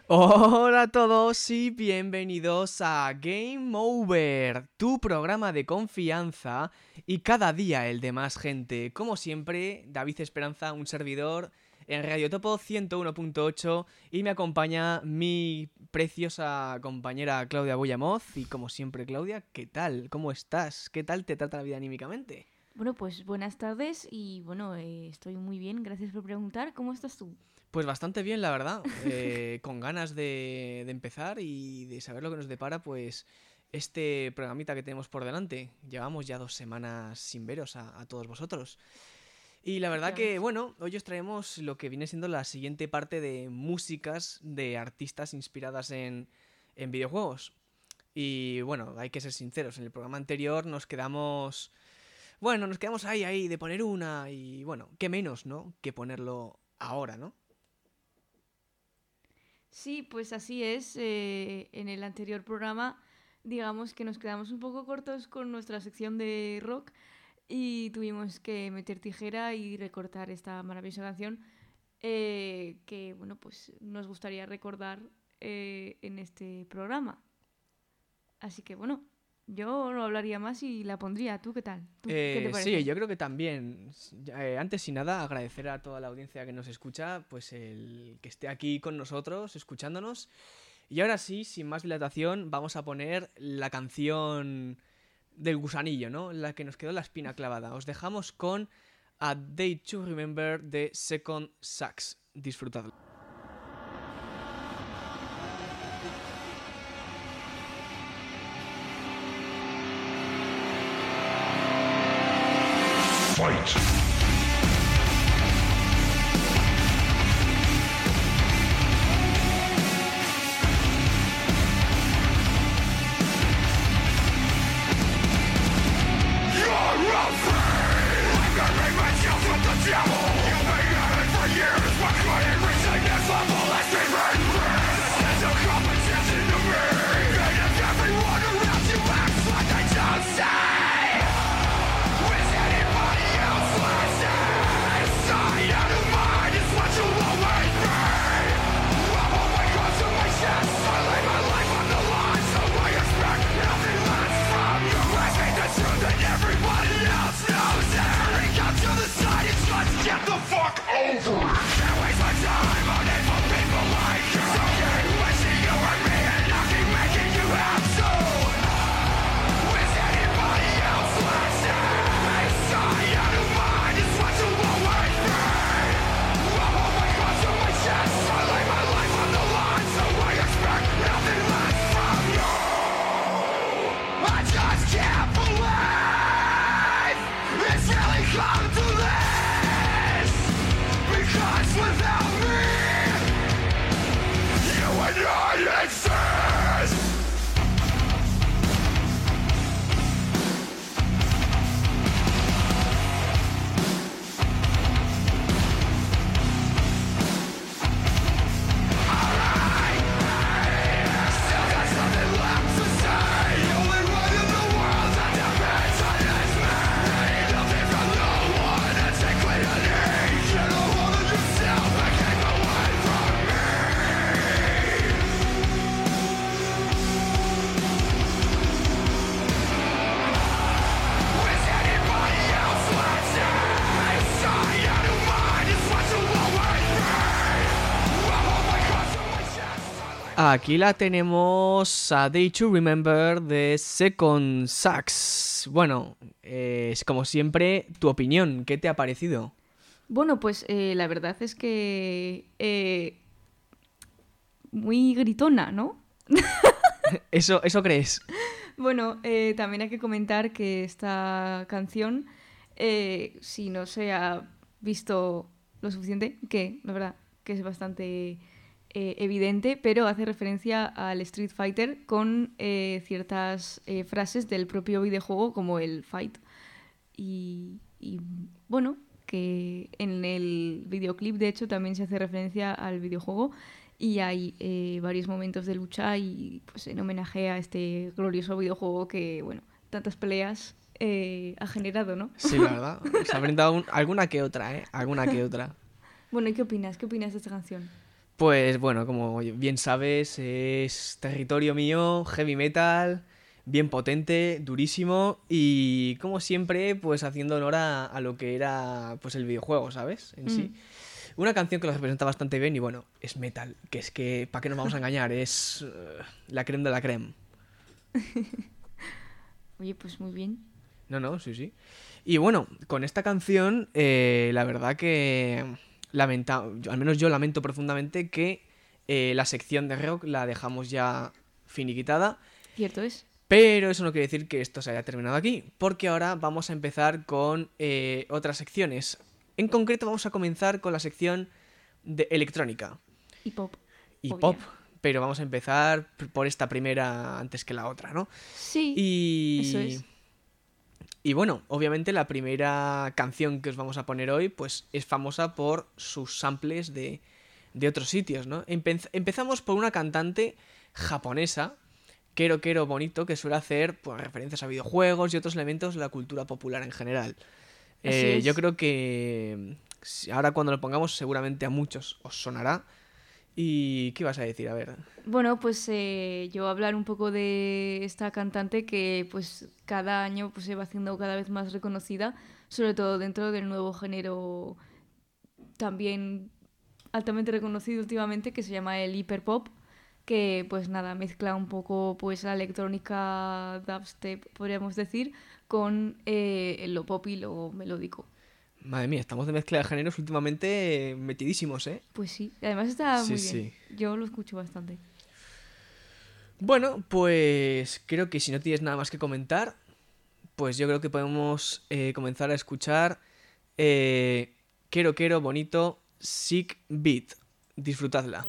Hola a todos y bienvenidos a Game Over, tu programa de confianza y cada día el de más gente. Como siempre, David Esperanza, un servidor en Radio Topo 101.8 y me acompaña mi preciosa compañera Claudia Boyamoz. Y como siempre, Claudia, ¿qué tal? ¿Cómo estás? ¿Qué tal te trata la vida anímicamente? Bueno, pues buenas tardes y bueno, estoy muy bien, gracias por preguntar. ¿Cómo estás tú? Pues bastante bien, la verdad. Con ganas de empezar y de saber lo que nos depara, pues, este programita que tenemos por delante. Llevamos ya 2 semanas sin veros a todos vosotros. Y la verdad que, Efectivamente. bueno, hoy os traemos lo que viene siendo la siguiente parte de músicas de artistas inspiradas en videojuegos. Y bueno, hay que ser sinceros, en el programa anterior nos quedamos... Bueno, nos quedamos ahí de poner una y bueno, qué menos, ¿no? Que ponerlo ahora, ¿no? Sí, pues así es. En el anterior programa, digamos que nos quedamos un poco cortos con nuestra sección de rock y tuvimos que meter tijera y recortar esta maravillosa canción que, bueno, pues nos gustaría recordar en este programa. Así que, bueno, yo no hablaría más y la pondría. ¿Tú qué tal? ¿Tú qué te Sí, parece? yo creo que también. Antes y nada, agradecer a toda la audiencia que nos escucha, pues el que esté aquí con nosotros, escuchándonos. Y ahora sí, sin más dilatación, vamos a poner la canción del gusanillo, ¿no? La que nos quedó la espina clavada. Os dejamos con A Day to Remember de Second Sax. Disfrutadlo. Fight! Get the fuck over! Can't waste my time on it for people like you. So keep wishing you were me and I'll keep making you have to. Is anybody else listening? Sign out of mind is what you always be. I'm always close to my chest. I lay my life on the line, so I expect nothing less from you. I just can't believe it's really come to this. Because without me, you and I exist. Alright, still got something left to say. The only one in the world that depends on is me. Nothing from no one that's included. Get a hold of yourself and keep away from me. Is anybody else listening? Sign out of mind is what you always be. I'm always close to my chest. Aquí la tenemos, A Day to Remember de Second Sax. Bueno, es como siempre, tu opinión, ¿qué te ha parecido? Bueno, pues la verdad es que muy gritona, ¿no? Eso crees. Bueno, también hay que comentar que esta canción, si no se ha visto lo suficiente, que la verdad que es bastante evidente, pero hace referencia al Street Fighter con ciertas frases del propio videojuego como el fight. Y bueno, que en el videoclip de hecho también se hace referencia al videojuego y hay varios momentos de lucha y pues en homenaje a este glorioso videojuego que, bueno, tantas peleas ha generado, ¿no? Sí, la verdad. Se ha brindado alguna que otra, ¿eh? Alguna que otra. Bueno, ¿y qué opinas? ¿Qué opinas de esta canción? Pues bueno, como bien sabes, es territorio mío, heavy metal, bien potente, durísimo y como siempre, pues haciendo honor a lo que era pues el videojuego, ¿sabes? En sí. Una canción que lo representa bastante bien y bueno, es metal, que es que, ¿para qué nos vamos a engañar? Es la creme de la creme. Oye, pues muy bien. No, sí, sí. Y bueno, con esta canción, la verdad que al menos yo lamento profundamente que la sección de rock la dejamos ya finiquitada, Cierto es. pero eso no quiere decir que esto se haya terminado aquí, porque ahora vamos a empezar con otras secciones. En concreto vamos a comenzar con la sección de electrónica Y pop. y obvio. pop, pero vamos a empezar por esta primera antes que la otra, ¿no? Sí, eso es. Y bueno, obviamente la primera canción que os vamos a poner hoy pues es famosa por sus samples de otros sitios, ¿no? Empezamos por una cantante japonesa, Kero Bonito, que suele hacer pues, referencias a videojuegos y otros elementos de la cultura popular en general. Así es. Yo creo que ahora cuando lo pongamos seguramente a muchos os sonará. ¿Y qué ibas a decir? A ver. Bueno, pues yo voy a hablar un poco de esta cantante que pues cada año pues, se va haciendo cada vez más reconocida, sobre todo dentro del nuevo género también altamente reconocido últimamente, que se llama el hiperpop, que pues nada, mezcla un poco pues la electrónica dubstep, podríamos decir, con lo pop y lo melódico. Madre mía, estamos de mezcla de géneros últimamente metidísimos, ¿eh? Pues sí, además está Sí, muy bien. sí. Yo lo escucho bastante. Bueno, pues creo que si no tienes nada más que comentar, pues yo creo que podemos comenzar a escuchar Kero Bonito Sick Beat. Disfrutadla.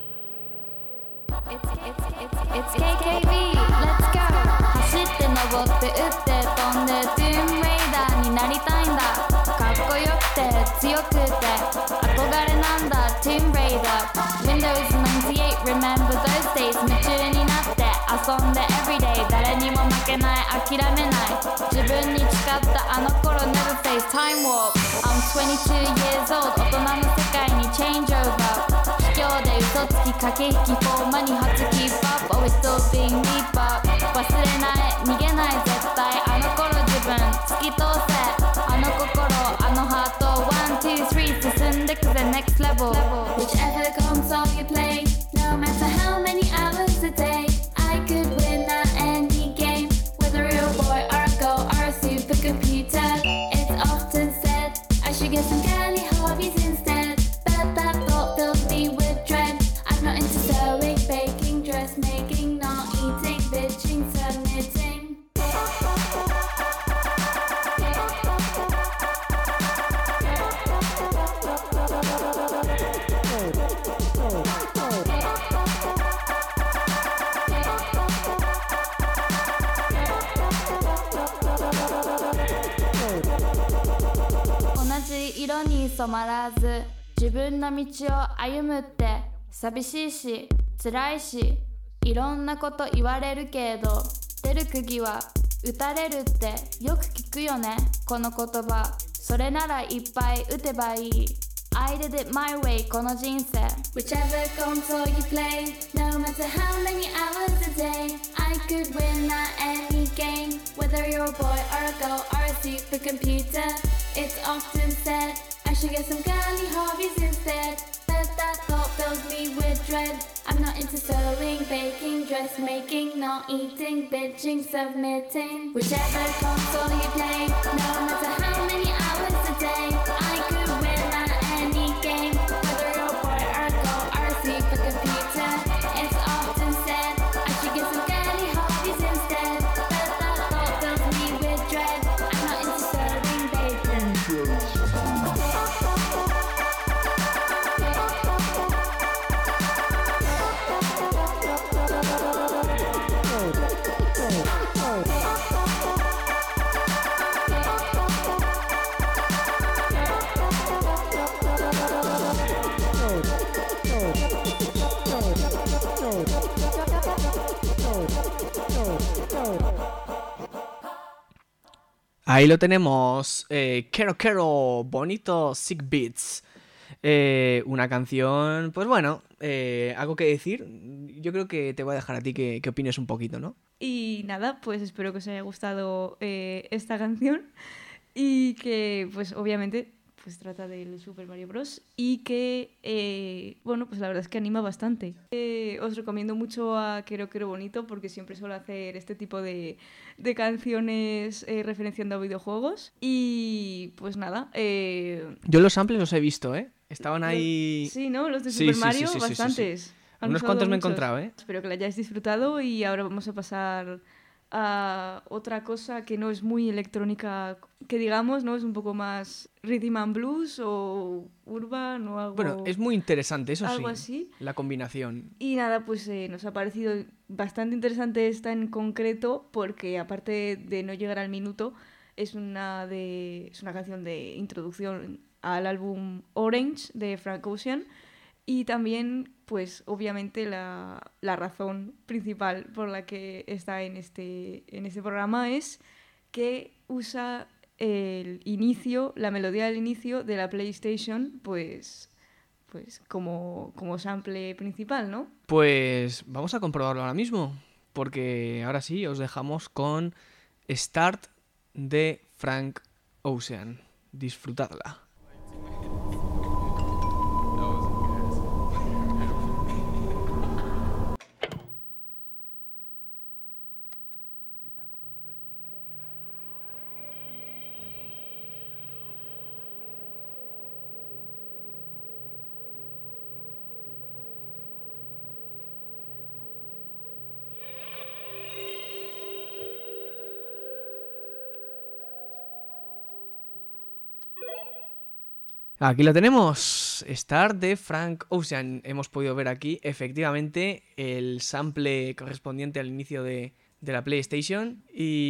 It's KKB, let's go 走って登って打って飛んでトゥーンレイダーになりたいんだかっこよくて強くて憧れなんだトゥーンレイダー Windows 98 remember those days 夢中になって遊んで everyday 誰にも負けない諦めない自分に誓ったあの頃 never face time warp I'm 22 years old 大人の世界に change over卑怯で嘘つき駆け引きフォーマに初キープアップ Always still being me up 忘れない逃げない絶対あの頃自分突き通せあの心あのハート1、2、3進んでくぜ next level Whichever console you play No matter how many hours a day I could win at any game Whether you're a boy or a girl or a supercomputer It's often said I should get some girly hobbies instead But that thought filled me with dread I'm not into sewing, baking, dressmaking Not eating, bitching, submitting同じ色に染まらず自分の道を歩むって寂しいし辛いしいろんなこと言われるけど出る釘は打たれるってよく聞くよねこの言葉それならいっぱい打てばいい I did it my way この人生 Whichever console you play No matter how many hours a day I could win at any game Whether you're a boy or a girl or a supercomputer It's often said I should get some girly hobbies instead But that thought filled me with dread I'm not into sewing, baking, dressmaking Not eating, bitching, submitting Whichever console you play No matter how many hours a day I could win at any game Whether you're a boy or a girl or a supercomputer It's often said I should get some girly hobbies instead But that thought fills me with dread I'm not into sewing, baking Ahí lo tenemos, Kero Bonito Sick Beats. Una canción, pues bueno, algo que decir. Yo creo que te voy a dejar a ti que opines un poquito, ¿no? Y nada, pues espero que os haya gustado esta canción y que pues obviamente pues trata del Super Mario Bros. Y que, bueno, pues la verdad es que anima bastante. Os recomiendo mucho a Quiero Quiero Bonito porque siempre suelo hacer este tipo de canciones referenciando a videojuegos. Y pues nada. Yo los samples los he visto, ¿eh? Estaban ahí... Sí, ¿no? Los de Sí, Super sí, Mario, sí, sí, sí, bastantes. sí. Han Unos usado cuantos me he muchos. encontrado, ¿eh? Espero que lo hayáis disfrutado y ahora vamos a pasar a otra cosa que no es muy electrónica, que digamos, ¿no? Es un poco más rhythm and blues o urban o algo... Bueno, es muy interesante, eso algo sí. así. La combinación. Y nada, pues nos ha parecido bastante interesante esta en concreto porque aparte de no llegar al minuto, es una canción de introducción al álbum Orange de Frank Ocean. Y también, pues, obviamente la razón principal por la que está en este programa es que usa el inicio, la melodía del inicio de la PlayStation, pues como sample principal, ¿no? Pues vamos a comprobarlo ahora mismo, porque ahora sí, os dejamos con Start de Frank Ocean. Disfrutadla. Aquí lo tenemos, Star de Frank Ocean. Hemos podido ver aquí, efectivamente, el sample correspondiente al inicio de la PlayStation.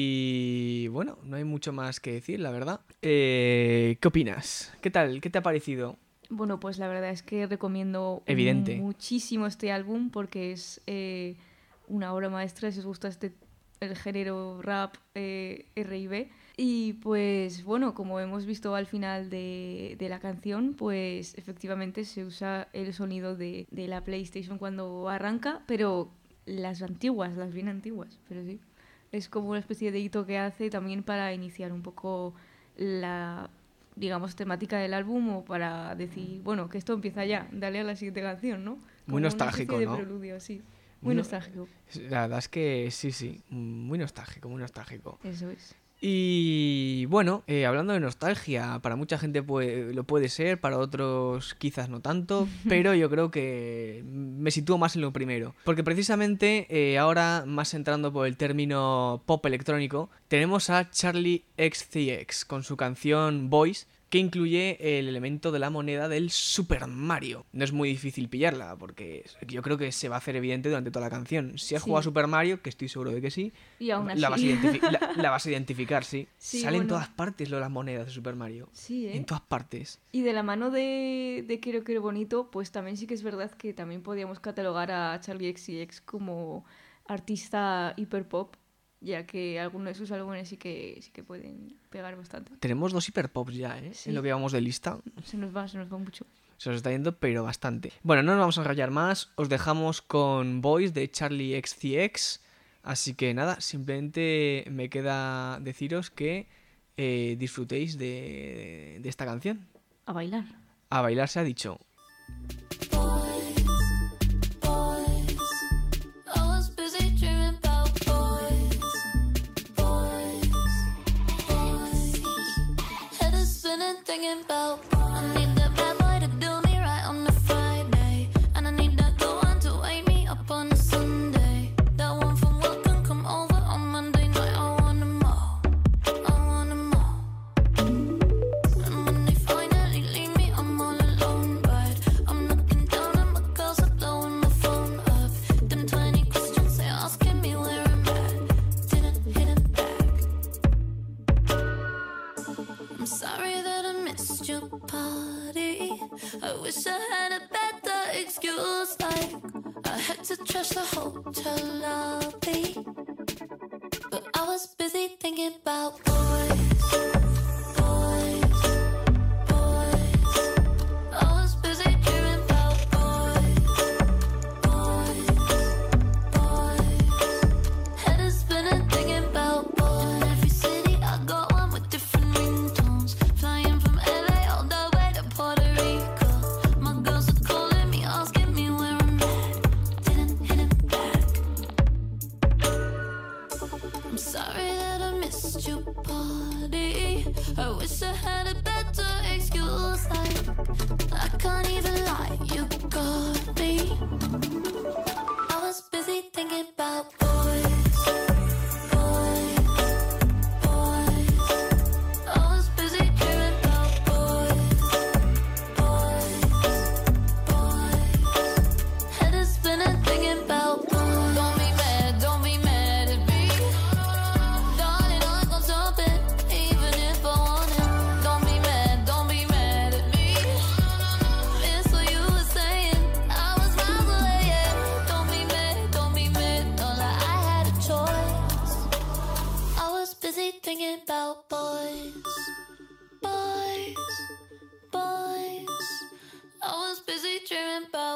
Y bueno, no hay mucho más que decir, la verdad. ¿Qué opinas? ¿Qué tal? ¿Qué te ha parecido? Bueno, pues la verdad es que recomiendo Evidente. muchísimo este álbum porque es una obra maestra si os gusta el género rap, R&B. Y pues bueno, como hemos visto al final de la canción, pues efectivamente se usa el sonido de la PlayStation cuando arranca, pero las antiguas, las bien antiguas, pero sí. Es como una especie de hito que hace también para iniciar un poco la, digamos, temática del álbum o para decir, bueno, que esto empieza ya, dale a la siguiente canción, ¿no? Muy nostálgico, una especie ¿no? de preludio, sí. Muy nostálgico. La verdad es que sí, muy nostálgico, muy nostálgico. Eso es. Y bueno, hablando de nostalgia, para mucha gente lo puede ser, para otros quizás no tanto, pero yo creo que me sitúo más en lo primero. Porque precisamente ahora, más entrando por el término pop electrónico, tenemos a Charli XCX con su canción Boys, que incluye el elemento de la moneda del Super Mario. No es muy difícil pillarla, porque yo creo que se va a hacer evidente durante toda la canción. Si has jugado a Super Mario, que estoy seguro de que sí, y aún así. la vas a identificar, sí. Sí, Salen en bueno. todas partes las monedas de Super Mario. Sí, En todas partes. Y de la mano de Quiero Quiero Bonito, pues también sí que es verdad que también podríamos catalogar a Charli XCX como artista hiperpop, ya que algunos de sus álbumes sí que pueden pegar bastante. Tenemos 2 hiperpops ya, ¿eh? Sí. En lo que vamos de lista. Se nos va mucho. Se os está yendo, pero bastante. Bueno, no nos vamos a enrollar más. Os dejamos con Boys de Charli XCX. Así que nada, simplemente me queda deciros que disfrutéis de esta canción. A bailar. A bailar se ha dicho. Thinking about I need that bad boy to do me right on a Friday, and I need that good one to wake me up on a Sunday. That one from work can come over on Monday night. I want them all, I want them all. And when they finally leave me, I'm all alone. But I'm looking down at my girls, I'm blowing my phone up. Them 20 questions they're asking me where I'm at. Didn't hit it back. I'm sorry that I missed your party. I wish I had a better excuse, like I had to trash the hotel lobby, but I was busy thinking about boys, boys, boys. I was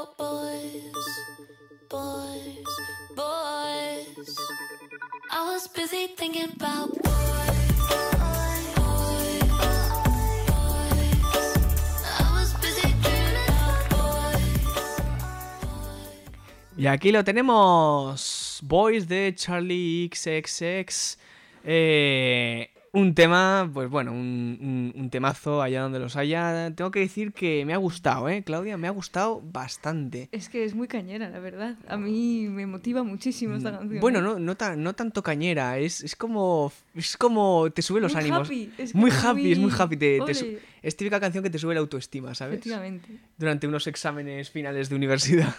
about boys, boys, boys. I was busy thinking about boys, boys, boys, boys. I was busy dreaming about boys, boys. Y aquí lo tenemos, Boys de Charlie XCX. Un tema, pues bueno, un temazo allá donde los haya. Tengo que decir que me ha gustado, Claudia, me ha gustado bastante. Es que es muy cañera, la verdad. A mí me motiva muchísimo esta canción. Bueno, no tanto cañera, es como te sube los muy ánimos. Happy. Es Muy como happy, es muy happy. Ole. Es típica canción que te sube la autoestima, ¿sabes? Efectivamente. Durante unos exámenes finales de universidad.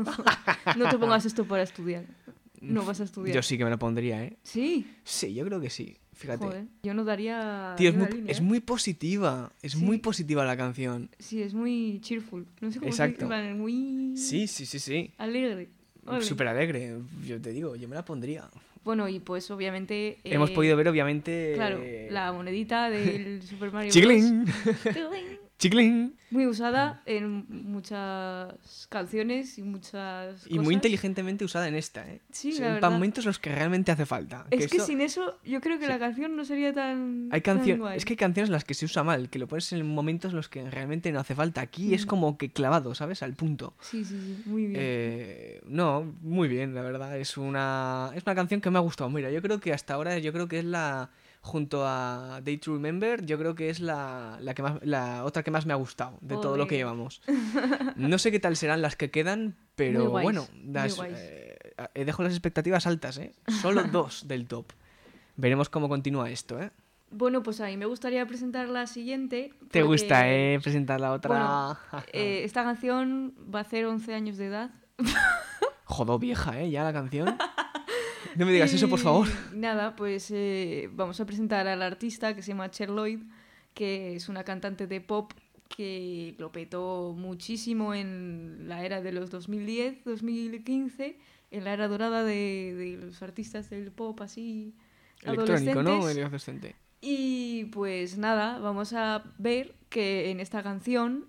No te pongas esto para estudiar. No vas a estudiar. Yo sí que me lo pondría, ¿eh? Sí. Sí, yo creo que sí. Fíjate. Joder, yo no daría. Tío, ni una línea, es muy positiva. Es Sí. muy positiva la canción. Sí, es muy cheerful. No sé cómo Exacto. se dice, muy Sí. alegre. Ole. Súper alegre. Yo te digo, yo me la pondría. Bueno, y pues obviamente. Hemos podido ver, obviamente. Claro, la monedita del Super Mario Bros. Chiglin. Chiglin. Chiglin. Muy usada en muchas canciones y muchas Y muy cosas. inteligentemente usada en esta, ¿eh? Sí, Son la para verdad. momentos los que realmente hace falta. Es que esto- sin eso, yo creo que la canción no sería tan. Hay tan canciones, guay. es que hay canciones en las que se usa mal, que lo pones en momentos en los que realmente no hace falta. Aquí es como que clavado, ¿sabes? Al punto. Sí, muy bien. No, muy bien, la verdad. Es una canción que me ha gustado. Mira, yo creo que hasta ahora, es la, junto a Day to Remember, yo creo que es la otra que más me ha gustado de todo lo que Ole. llevamos. No sé qué tal serán las que quedan, pero Muy guays, bueno, muy guays. dejo las expectativas altas, ¿eh? Solo 2 del top. Veremos cómo continúa esto, ¿eh? Bueno, pues a mí me gustaría presentar la siguiente. ¿Te porque, gusta, presentar la otra? Bueno, esta canción va a hacer 11 años de edad. Jodo vieja, ya la canción. No me digas eso, por favor. Y nada, pues vamos a presentar a la artista que se llama Cher Lloyd, que es una cantante de pop que lo petó muchísimo en la era de los 2010, 2015, en la era dorada de los artistas del pop así Electrónico, ¿no? adolescentes. El adolescente. Y pues nada, vamos a ver que en esta canción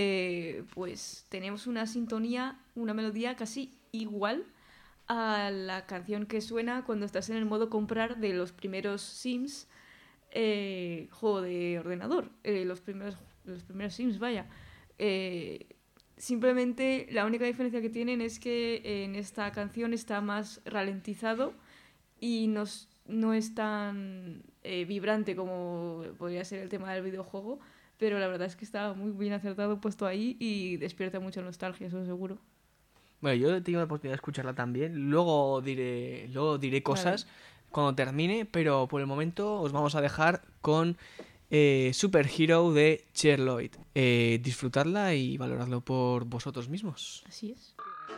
pues tenemos una sintonía, una melodía casi igual a la canción que suena cuando estás en el modo comprar de los primeros Sims, juego de ordenador, los primeros Sims, vaya. Simplemente la única diferencia que tienen es que en esta canción está más ralentizado y no es tan vibrante como podría ser el tema del videojuego, pero la verdad es que está muy bien acertado puesto ahí y despierta mucha nostalgia, eso seguro. Bueno, yo he tenido la oportunidad de escucharla también. Luego diré cosas cuando termine, pero por el momento os vamos a dejar con Superhero de Cher Lloyd. Disfrutarla y valoradlo por vosotros mismos. Así es.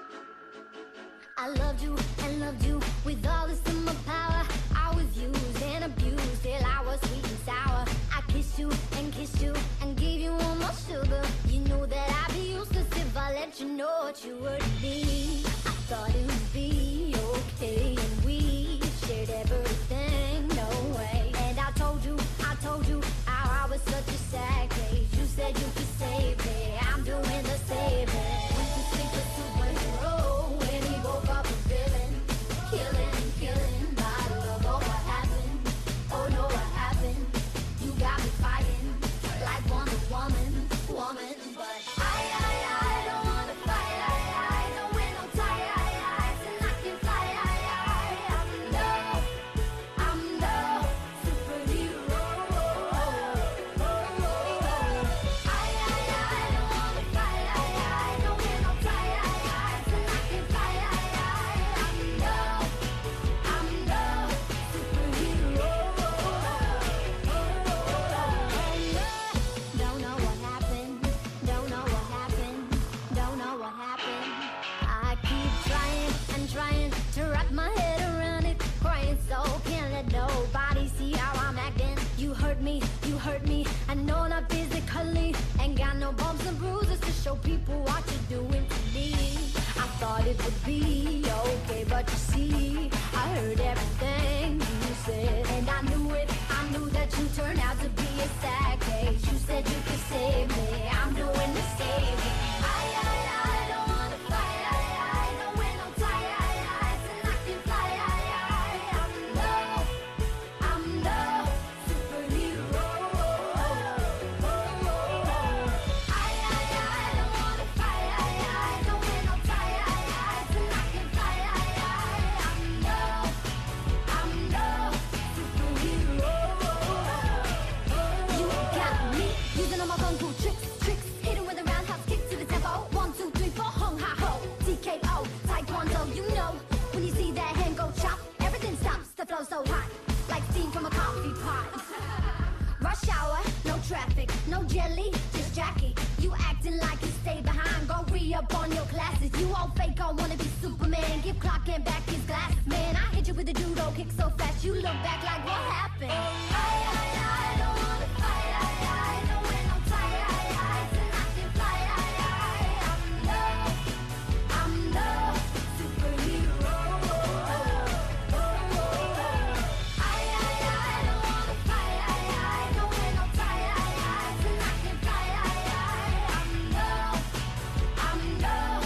I loved you and loved you with all this in my power. I was used and abused till I was sweet and sour. I kissed you and gave you all my sugar. You know that I'd be useless if I let you know what you were to me. I thought it would be okay and we shared everything, no way. And I told you how I was such a sad case. You said you could save me, I'm doing the saving. Went to sleep a superhero when he woke up a villain. Killing, by love, oh what happened? Oh no, what happened? You got me fighting like Wonder Woman, but I don't wanna fight, I don't wear no tie, and I can fly, I'm the superhero. I don't wanna fight, I don't wear no tie, and I can fly, I'm the superhero. Don't know what happened, don't know what happened, don't know what happened. I keep trying to wrap my head around it, crying so can't let nobody see how I'm acting. You hurt me, I know not physically, ain't got no bumps and bruises to show people what you're doing to me. I thought it would be okay, but you see, I heard everything you said, and I knew that you turned out to be a sad case. You said you could save me, I'm doing the saving. I don't wanna my back like what happened? I don't wanna fight. I know when I'm tired. And I can fly. I'm no superhero. I don't wanna fight. I know when I'm tired. And I can fly. I'm no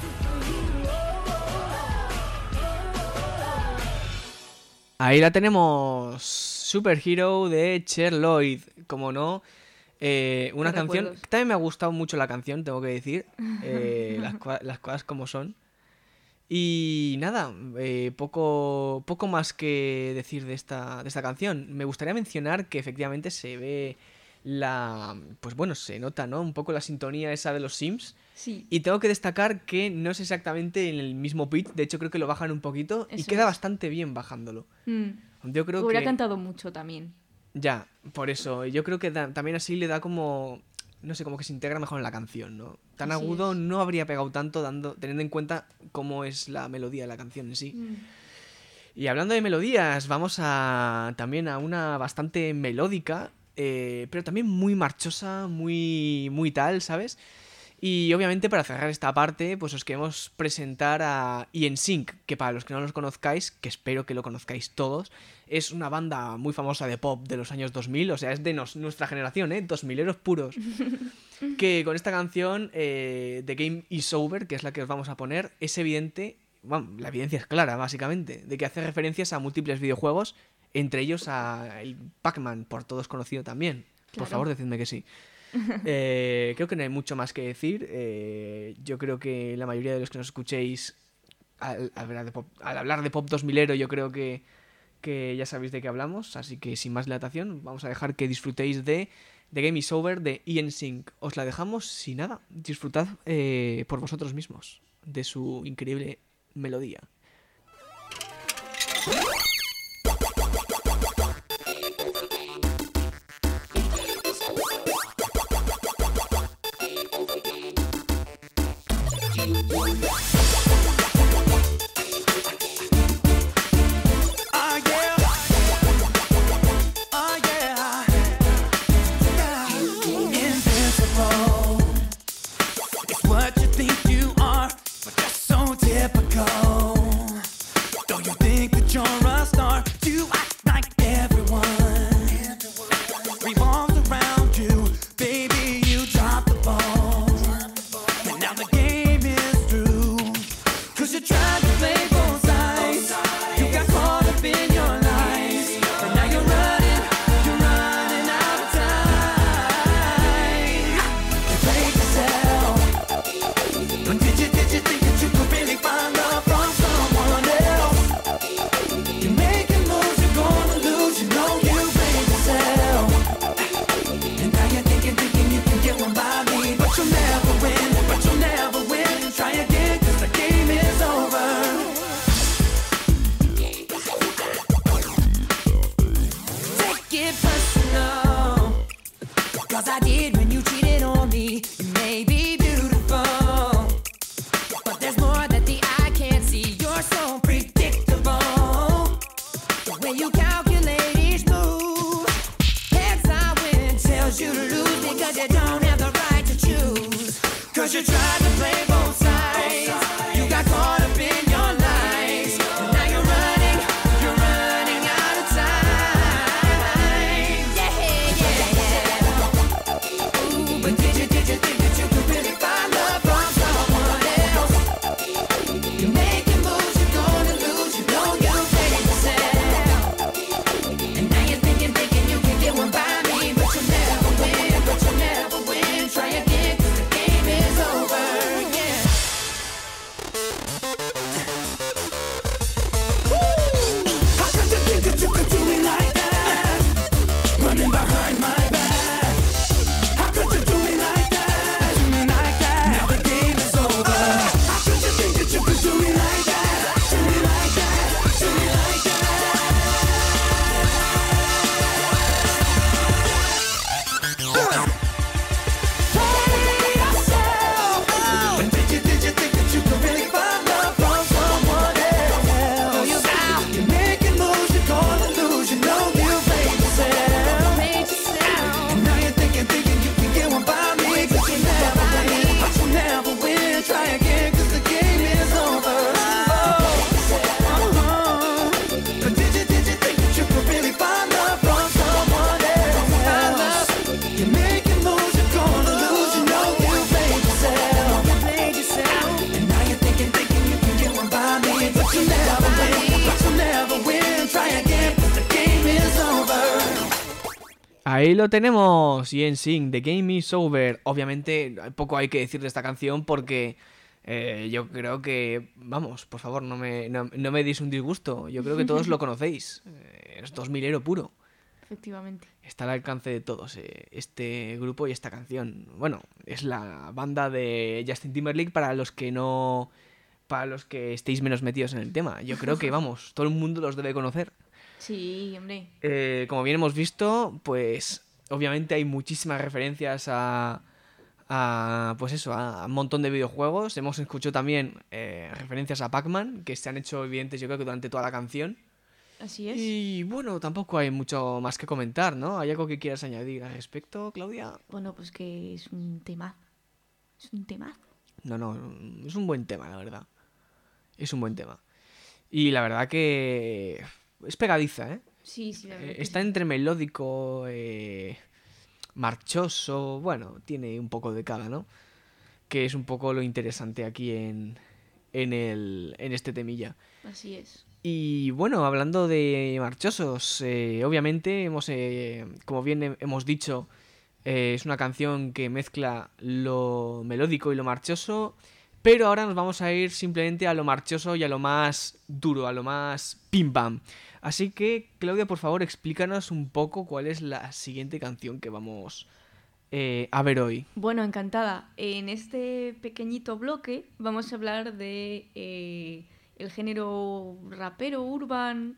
superhero. Ahí la tenemos, Superhero de Cher Lloyd, como no. Una canción, recuerdos. también me ha gustado mucho la canción, tengo que decir, las cosas como son. Y nada, poco más que decir de esta canción. Me gustaría mencionar que efectivamente se ve pues bueno, se nota, ¿no? Un poco la sintonía esa de los Sims. Sí. Y tengo que destacar que no es exactamente en el mismo beat, de hecho creo que lo bajan un poquito y Eso queda es. bastante bien bajándolo. Yo creo Hubiera que... cantado mucho también. Ya, por eso. Yo creo que también así le da como... No sé, como que se integra mejor en la canción, ¿no? Tan Así agudo es. no habría pegado tanto teniendo en cuenta cómo es la melodía de la canción en sí. Y hablando de melodías, vamos también a una bastante melódica, pero también muy marchosa, muy tal, ¿sabes? Y obviamente para cerrar esta parte, pues os queremos presentar a NSYNC, que para los que no los conozcáis, que espero que lo conozcáis todos, es una banda muy famosa de pop de los años 2000, o sea, es de nuestra generación, 2000eros puros. Que con esta canción, The Game is Over, que es la que os vamos a poner, es evidente, bueno, la evidencia es clara, básicamente, de que hace referencias a múltiples videojuegos, entre ellos a el Pac-Man, por todos conocido también. Por Claro. favor, decidme que sí. Creo que no hay mucho más que decir. Yo creo que la mayoría de los que nos escuchéis al hablar de pop 2000ero, yo creo que ya sabéis de qué hablamos. Así que sin más dilatación, vamos a dejar que disfrutéis de The Game is Over de NSYNC. Os la dejamos y nada, disfrutad por vosotros mismos de su increíble melodía. Oh yeah, oh yeah, invincible. It's what you think you are, but that's so typical. Don't you think that you're a star? You act like everyone revolves around you, baby. You drop the ball, and now the game is through. 'Cause you tried to play both sides. You got caught up in your lies, and now you're running out of time. You played yourself, but did you think that you could really find love from someone else? You're making moves, you're gonna lose. You know you played yourself, and now you're thinking you can get one by me, but you'll never win. Try again, 'cause the game is over. Take it personal, 'cause I did when you cheated on me. You may be beautiful, but there's more that the eye can't see. You're so predictable, the way you calculate each move. Heads I win, tells you to lose, because you don't have the right to choose. 'Cause you tried to play both sides. You got caught up in your lies, and now you're running out of time. Yeah. Ooh, but did you think that you could really find love from someone else? You're making moves, you're gonna lose. You know you played yourself, and now you're thinking you can get one by me, but you'll never win. Try again, 'cause the game is over. Ahí lo tenemos, Yen Sing, The Game is Over. Obviamente, poco hay que decir de esta canción porque yo creo que, vamos, por favor, no me deis un disgusto. Yo creo que todos lo conocéis. Es 2000ero puro. Efectivamente. Está al alcance de todos este grupo y esta canción. Bueno, es la banda de Justin Timberlake para los que estéis menos metidos en el tema. Yo creo que, vamos, todo el mundo los debe conocer. Sí, hombre. Como bien hemos visto, pues obviamente hay muchísimas referencias a un montón de videojuegos. Hemos escuchado también referencias a Pac-Man, que se han hecho evidentes yo creo que durante toda la canción. Así es. Y bueno, tampoco hay mucho más que comentar, ¿no? ¿Hay algo que quieras añadir al respecto, Claudia? Bueno, pues que es un temazo. Es un temazo. No, es un buen tema, la verdad. Es un buen tema. Y la verdad que es pegadiza, ¿eh? Sí, la verdad que Está sí. entre melódico, marchoso, bueno, tiene un poco de cada, ¿no? Que es un poco lo interesante aquí en este temilla. Así es. Y bueno, hablando de marchosos, obviamente como bien hemos dicho, es una canción que mezcla lo melódico y lo marchoso, pero ahora nos vamos a ir simplemente a lo marchoso y a lo más duro, a lo más pim pam. Así que, Claudia, por favor, explícanos un poco cuál es la siguiente canción que vamos a ver hoy. Bueno, encantada. En este pequeñito bloque vamos a hablar de el género rapero, urban,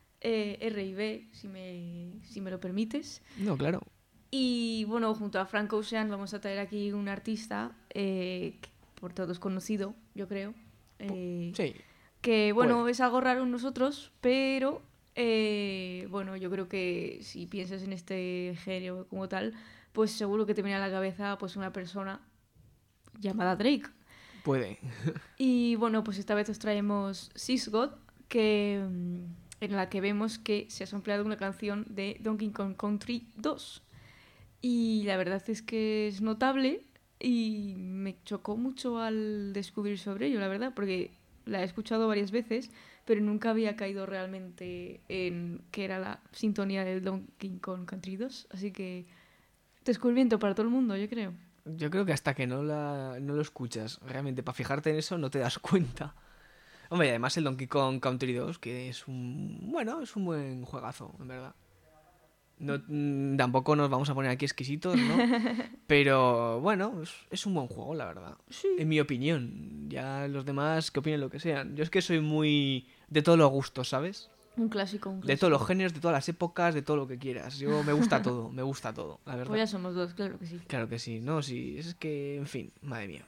R&B, si me lo permites. No, claro. Y bueno, junto a Frank Ocean vamos a traer aquí un artista por todos conocido, yo creo. Sí. Que bueno, Puede. es algo raro en nosotros, pero bueno, yo creo que si piensas en este género como tal, pues seguro que te viene a la cabeza pues una persona llamada Drake. Puede. Y bueno, pues esta vez os traemos Six God, en la que vemos que se ha sampleado una canción de Donkey Kong Country 2. Y la verdad es que es notable y me chocó mucho al descubrir sobre ello, la verdad, porque la he escuchado varias veces, pero nunca había caído realmente en que era la sintonía del Donkey Kong Country 2. Así que descubrimiento para todo el mundo, yo creo. Yo creo que hasta que no lo escuchas, realmente, para fijarte en eso, no te das cuenta. Hombre, y además el Donkey Kong Country 2, que es un buen juegazo, en verdad. No, tampoco nos vamos a poner aquí exquisitos, ¿no? Pero bueno, es un buen juego, la verdad. Sí. En mi opinión. Ya los demás que opinen lo que sean. Yo es que soy muy de todos los gustos, ¿sabes? Un clásico. De todos los géneros, de todas las épocas, de todo lo que quieras. Yo me gusta todo, la verdad. Pues ya somos dos, claro que sí. Claro que sí, no, sí, es que, en fin, madre mía.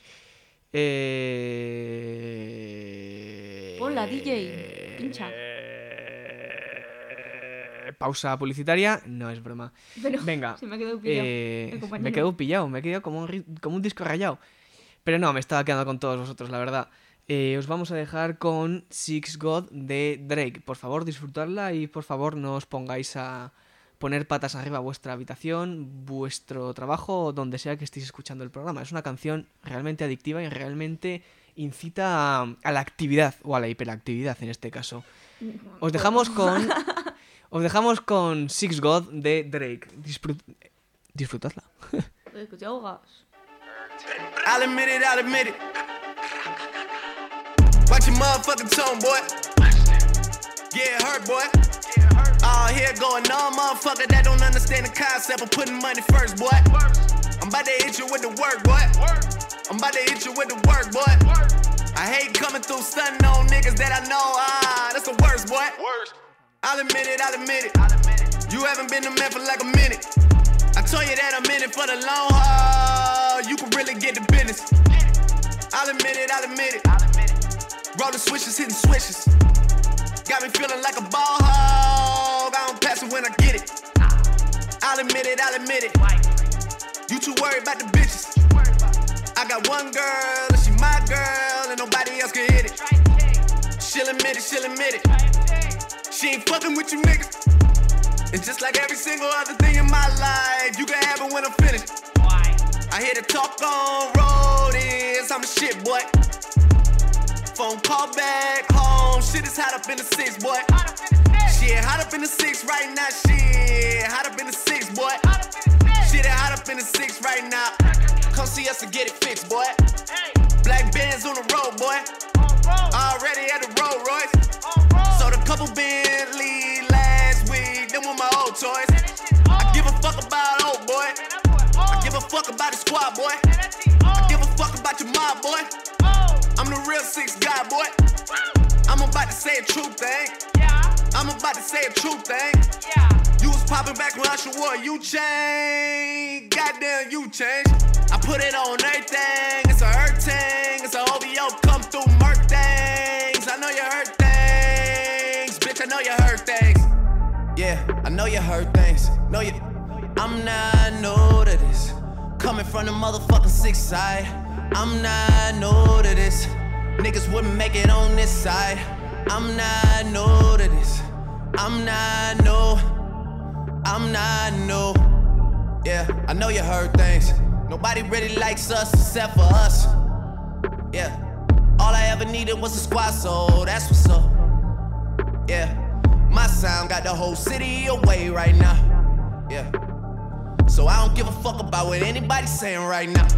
Hola, DJ, pincha. Pausa publicitaria, no es broma. Pero Venga, se me ha quedado pillado el compañero. me he quedado como un disco rayado. Pero no, me estaba quedando con todos vosotros, la verdad. Os vamos a dejar con Six God de Drake. Por favor, disfrutadla y por favor no os pongáis a poner patas arriba vuestra habitación, vuestro trabajo, donde sea que estéis escuchando el programa. Es una canción realmente adictiva y realmente incita a la actividad o a la hiperactividad en este caso. Os dejamos con Six God de Drake. Disfrutadla. Que te ahogas. I'll admit it. Watch your motherfucking tone, boy. Yeah, it hurt, boy. All here going on, motherfucker that don't understand the concept of putting money first, boy. I'm about to hit you with the work, boy. I hate coming through stunting on niggas that I know, that's the worst, boy. I'll admit it. You haven't been a man for like a minute. I told you that I'm in it for the long haul. You can really get the business. I'll admit it. Roll the switches, hitting switches. Got me feeling like a ball hog. I don't pass it when I get it. I'll admit it. You too worried about the bitches. I got one girl, and she my girl, and nobody else can hit it. She'll admit it. She ain't fucking with you niggas. And just like every single other thing in my life, you can have it when I'm finished. I hear the talk on road is I'm a shit, boy. Phone call back home, shit is hot up in the six, boy. Shit, hot up in the six right now. Shit, hot up in the six, boy. Shit, hot up in the six right now. Come see us and get it fixed, boy. Black Benz on the road, boy. Already at the Rolls Royce. Sold a couple Bentley last week. Them were my old toys. I give a fuck about old boy. I give a fuck about the squad, boy. I give a fuck about your mob, boy. I'm the real six guy, boy. I'm about to say a true thing. I'm about to say a true thing. You was popping back when Usher wore you changed. Goddamn, you changed. I put it on everything. It's a hurt thing. It's a OVO come through murk things. I know you heard things. Bitch, I know you heard things. Yeah, I know you heard things. Know you. I'm not new to this. Coming from the motherfucking six side. I'm not new to this. Niggas wouldn't make it on this side. I'm not new to this. I'm not new. I'm not new. Yeah, I know you heard things. Nobody really likes us except for us. Yeah, all I ever needed was a squad, so that's what's up. Yeah, my sound got the whole city away right now. Yeah, so I don't give a fuck about what anybody's saying right now.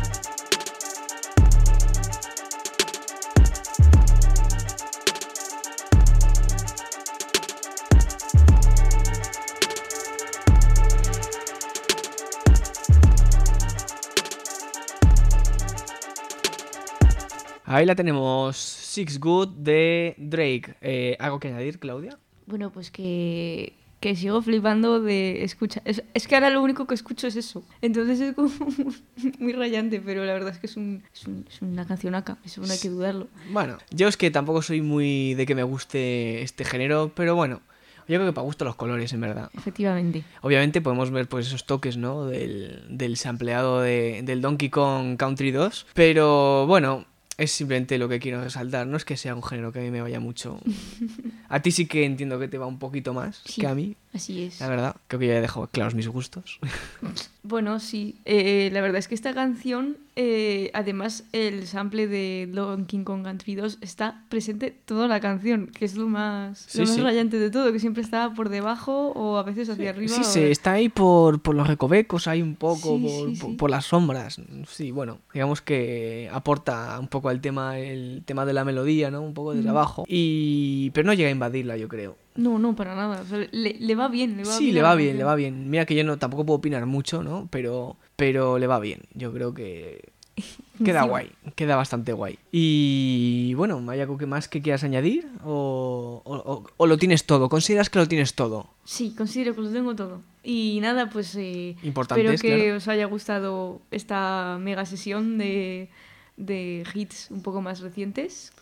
Ahí la tenemos, Six Good de Drake. ¿Algo que añadir, Claudia? Bueno, pues que sigo flipando de escuchar. Es que ahora lo único que escucho es eso. Entonces es como muy rayante, pero la verdad es que es una cancionaca. Eso no hay que dudarlo. Bueno, yo es que tampoco soy muy de que me guste este género, pero bueno, yo creo que para gusto los colores, en verdad. Efectivamente. Obviamente podemos ver pues esos toques, ¿no? Del sampleado del Donkey Kong Country 2, pero bueno, es simplemente lo que quiero resaltar. No es que sea un género que a mí me vaya mucho. A ti sí que entiendo que te va un poquito más Sí, que a mí. Así es. La verdad, creo que ya he dejado claros mis gustos. Bueno, sí. La verdad es que esta canción, además el sample de Donkey Kong Country 2 está presente toda la canción, que es lo más Sí. rayante de todo, que siempre está por debajo o a veces hacia arriba. Sí, está ahí por los recovecos, ahí un poco, Sí. por las sombras. Sí, bueno, digamos que aporta un poco al tema, el tema de la melodía, ¿no? Un poco desde abajo. Pero no llega a invadirla, yo creo. No, para nada. O sea, le va bien, Sí, le va bien. Mira que yo tampoco puedo opinar mucho, ¿no? Pero le va bien. Yo creo que queda Encima. guay, queda bastante guay. Y bueno, ¿hay algo que más que quieras añadir? ¿O lo tienes todo? ¿Consideras que lo tienes todo? Sí, considero que lo tengo todo. Y nada, pues Importantes, espero que claro. os haya gustado esta mega sesión de hits un poco más recientes.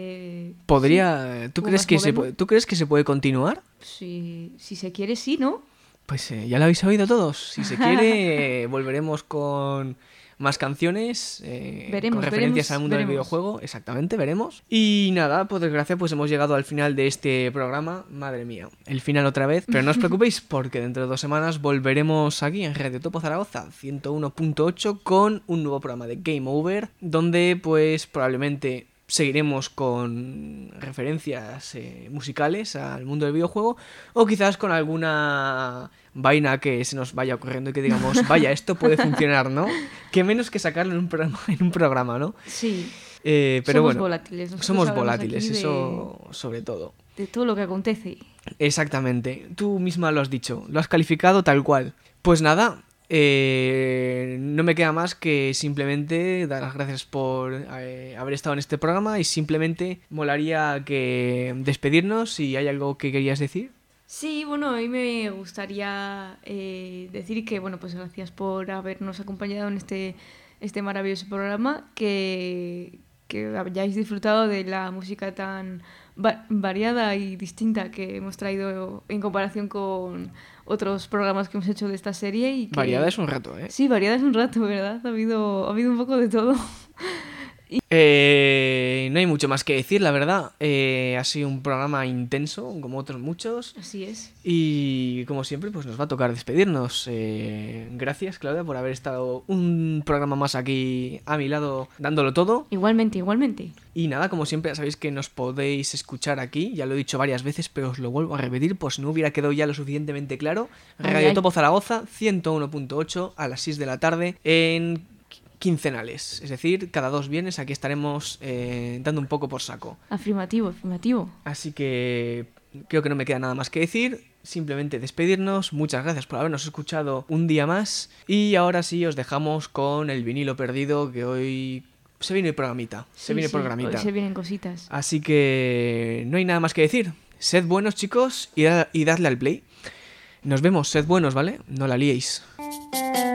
¿Tú Como crees más que moderno. ¿tú crees que se puede continuar? Si se quiere, sí, ¿no? Pues ya lo habéis oído todos. Si se quiere, volveremos con más canciones, con referencias al mundo del veremos. videojuego. Exactamente, veremos. Y nada, por desgracia, pues hemos llegado al final de este programa. Madre mía, el final otra vez. Pero no os preocupéis, porque dentro de 2 semanas volveremos aquí en Radio Topo Zaragoza 101.8 con un nuevo programa de Game Over, donde pues probablemente seguiremos con referencias musicales al mundo del videojuego, o quizás con alguna vaina que se nos vaya ocurriendo y que digamos, vaya, esto puede funcionar, ¿no? Que menos que sacarlo en un programa, ¿no? Sí. Pero Somos bueno, volátiles. Nosotros somos hablamos volátiles, aquí eso sobre todo. de todo lo que acontece. Exactamente, tú misma lo has dicho, lo has calificado tal cual. Pues nada, no me queda más que simplemente dar las gracias por haber estado en este programa, y simplemente molaría que despedirnos. Si hay algo que querías decir. Sí, bueno, a mí me gustaría decir que, bueno, pues gracias por habernos acompañado en este maravilloso programa, que hayáis disfrutado de la música tan variada y distinta que hemos traído en comparación con otros programas que hemos hecho de esta serie. Y que... Variada es un rato, ¿eh? Sí, variada es un rato, ¿verdad? Ha habido un poco de todo. No hay mucho más que decir, la verdad. Ha sido un programa intenso, como otros muchos. Así es. Y como siempre, pues nos va a tocar despedirnos. Gracias, Claudia, por haber estado un programa más aquí a mi lado, dándolo todo. Igualmente. Y nada, como siempre, ya sabéis que nos podéis escuchar aquí, ya lo he dicho varias veces, pero os lo vuelvo a repetir, pues no hubiera quedado ya lo suficientemente claro. Ay, Radio ay. Topo Zaragoza, 101.8 a las 6 de la tarde en quincenales, es decir, cada 2 viernes aquí estaremos dando un poco por saco. Afirmativo, afirmativo. Así que creo que no me queda nada más que decir, simplemente despedirnos, muchas gracias por habernos escuchado un día más y ahora sí os dejamos con el vinilo perdido que hoy se viene el programita, Sí, viene el sí, programita. hoy se vienen cositas. Así que no hay nada más que decir, sed buenos chicos y dadle al play. Nos vemos, sed buenos, ¿vale? No la liéis.